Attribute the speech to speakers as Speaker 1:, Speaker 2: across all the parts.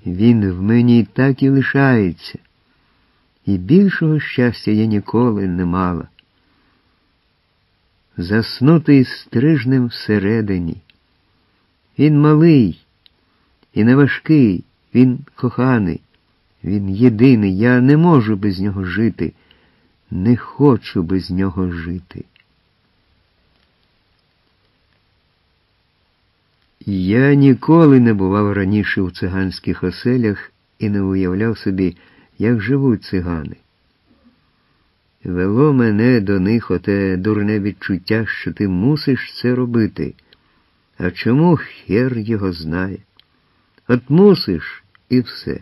Speaker 1: Він в мені так і лишається. І більшого щастя я ніколи не мала. Заснутий стрижнем всередині. Він малий і неважкий, він коханий, він єдиний, я не можу без нього жити, не хочу без нього жити. Я ніколи не бував раніше у циганських оселях і не уявляв собі, як живуть цигани. Вело мене до них оте дурне відчуття, що ти мусиш це робити. А чому хер його знає? От мусиш, і все.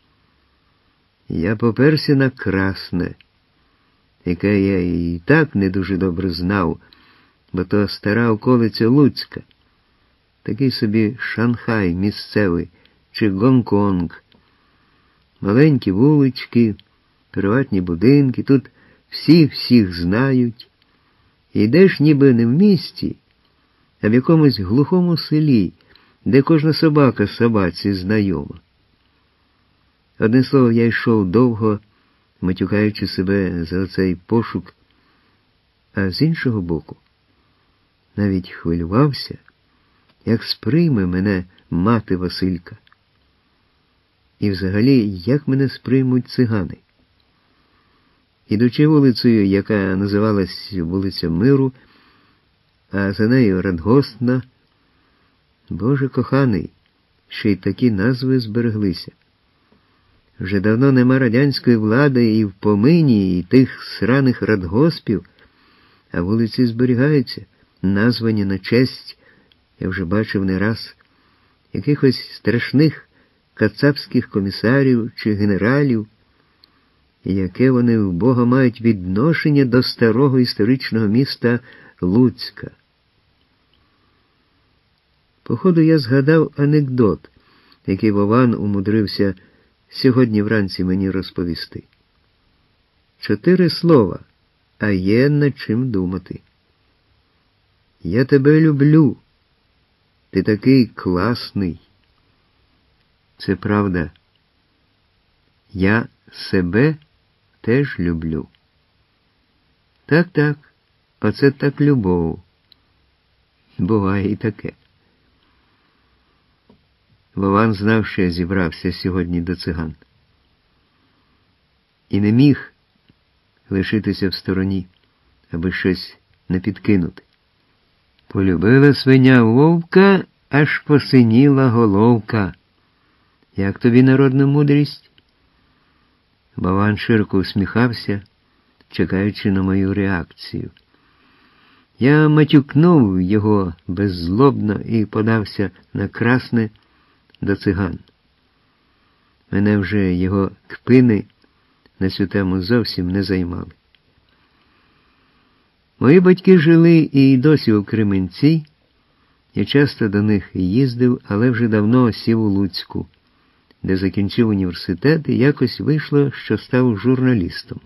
Speaker 1: Я поперся на Красне, яке я і так не дуже добре знав, бо то стара околиця Луцька, такий собі Шанхай місцевий чи Гонконг. Маленькі вулички, приватні будинки, тут всі всіх знають. І йдеш ніби не в місті, а в якомусь глухому селі, де кожна собака собаці знайома. Одне слово, я йшов довго, матюкаючи себе за цей пошук, а з іншого боку, навіть хвилювався, як сприйме мене мати Василька. І взагалі, як мене сприймуть цигани. Ідучи вулицею, яка називалась вулиця Миру, а за нею Радгоспна, Боже коханий, ще й такі назви збереглися. Вже давно нема радянської влади і в помині, і тих сраних радгоспів, а вулиці зберігаються, названі на честь, я вже бачив не раз, якихось страшних кацапських комісарів чи генералів, і яке вони в Бога мають відношення до старого історичного міста Луцька. Походу, я згадав анекдот, який Вован умудрився сьогодні вранці мені розповісти. 4 слова, а є над чим думати. Я тебе люблю. Ти такий класний. Це правда. Я себе теж люблю. Так, оце так любов. Буває і таке. Вован знав, що я зібрався сьогодні до циган. І не міг лишитися в стороні, аби щось не підкинути. Полюбила свиня вовка, аж посиніла головка. Як тобі народна мудрість? Вован широко усміхався, чекаючи на мою реакцію. Я матюкнув його беззлобно і подався на Красне до циган. Мене вже його кпини на цю тему зовсім не займали. Мої батьки жили і досі у Кременці. Я часто до них їздив, але вже давно сів у Луцьку, де закінчив університет і якось вийшло, що став журналістом.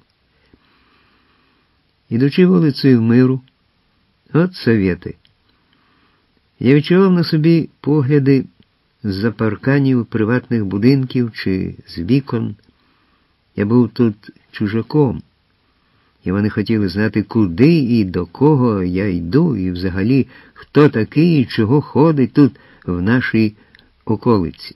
Speaker 1: Ідучи вулицею Миру, от совєти, я відчував на собі погляди з-за парканів приватних будинків чи з вікон. Я був тут чужаком, і вони хотіли знати, куди і до кого я йду, і взагалі, хто такий і чого ходить тут в нашій околиці.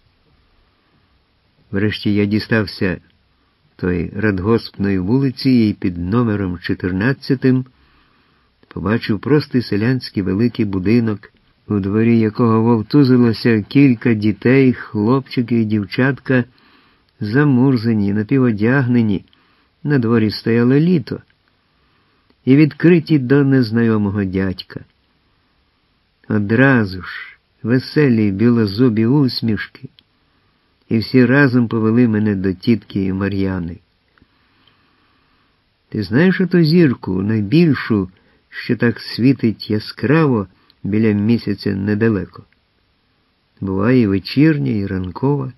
Speaker 1: Врешті я дістався тої радгоспної вулиці і під номером 14 побачив простий селянський великий будинок, у дворі якого вовтузилося кілька дітей, хлопчики і дівчатка, замурзані, напіводягнені, на дворі стояло літо, і відкриті до незнайомого дядька. Одразу ж веселі білозубі усмішки, і всі разом повели мене до тітки Мар'яни. Ти знаєш оту зірку, найбільшу, що так світить яскраво біля місяця недалеко? Буває і вечірня, і ранкова.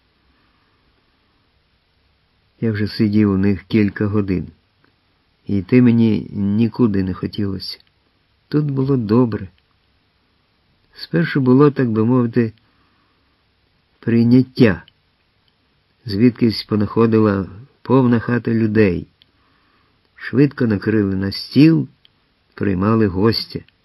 Speaker 1: Я вже сидів у них кілька годин, і йти мені нікуди не хотілося. Тут було добре. Спершу було, так би мовити, прийняття. звідкись понаходила повна хата людей. Швидко накрили на стіл, приймали гостя.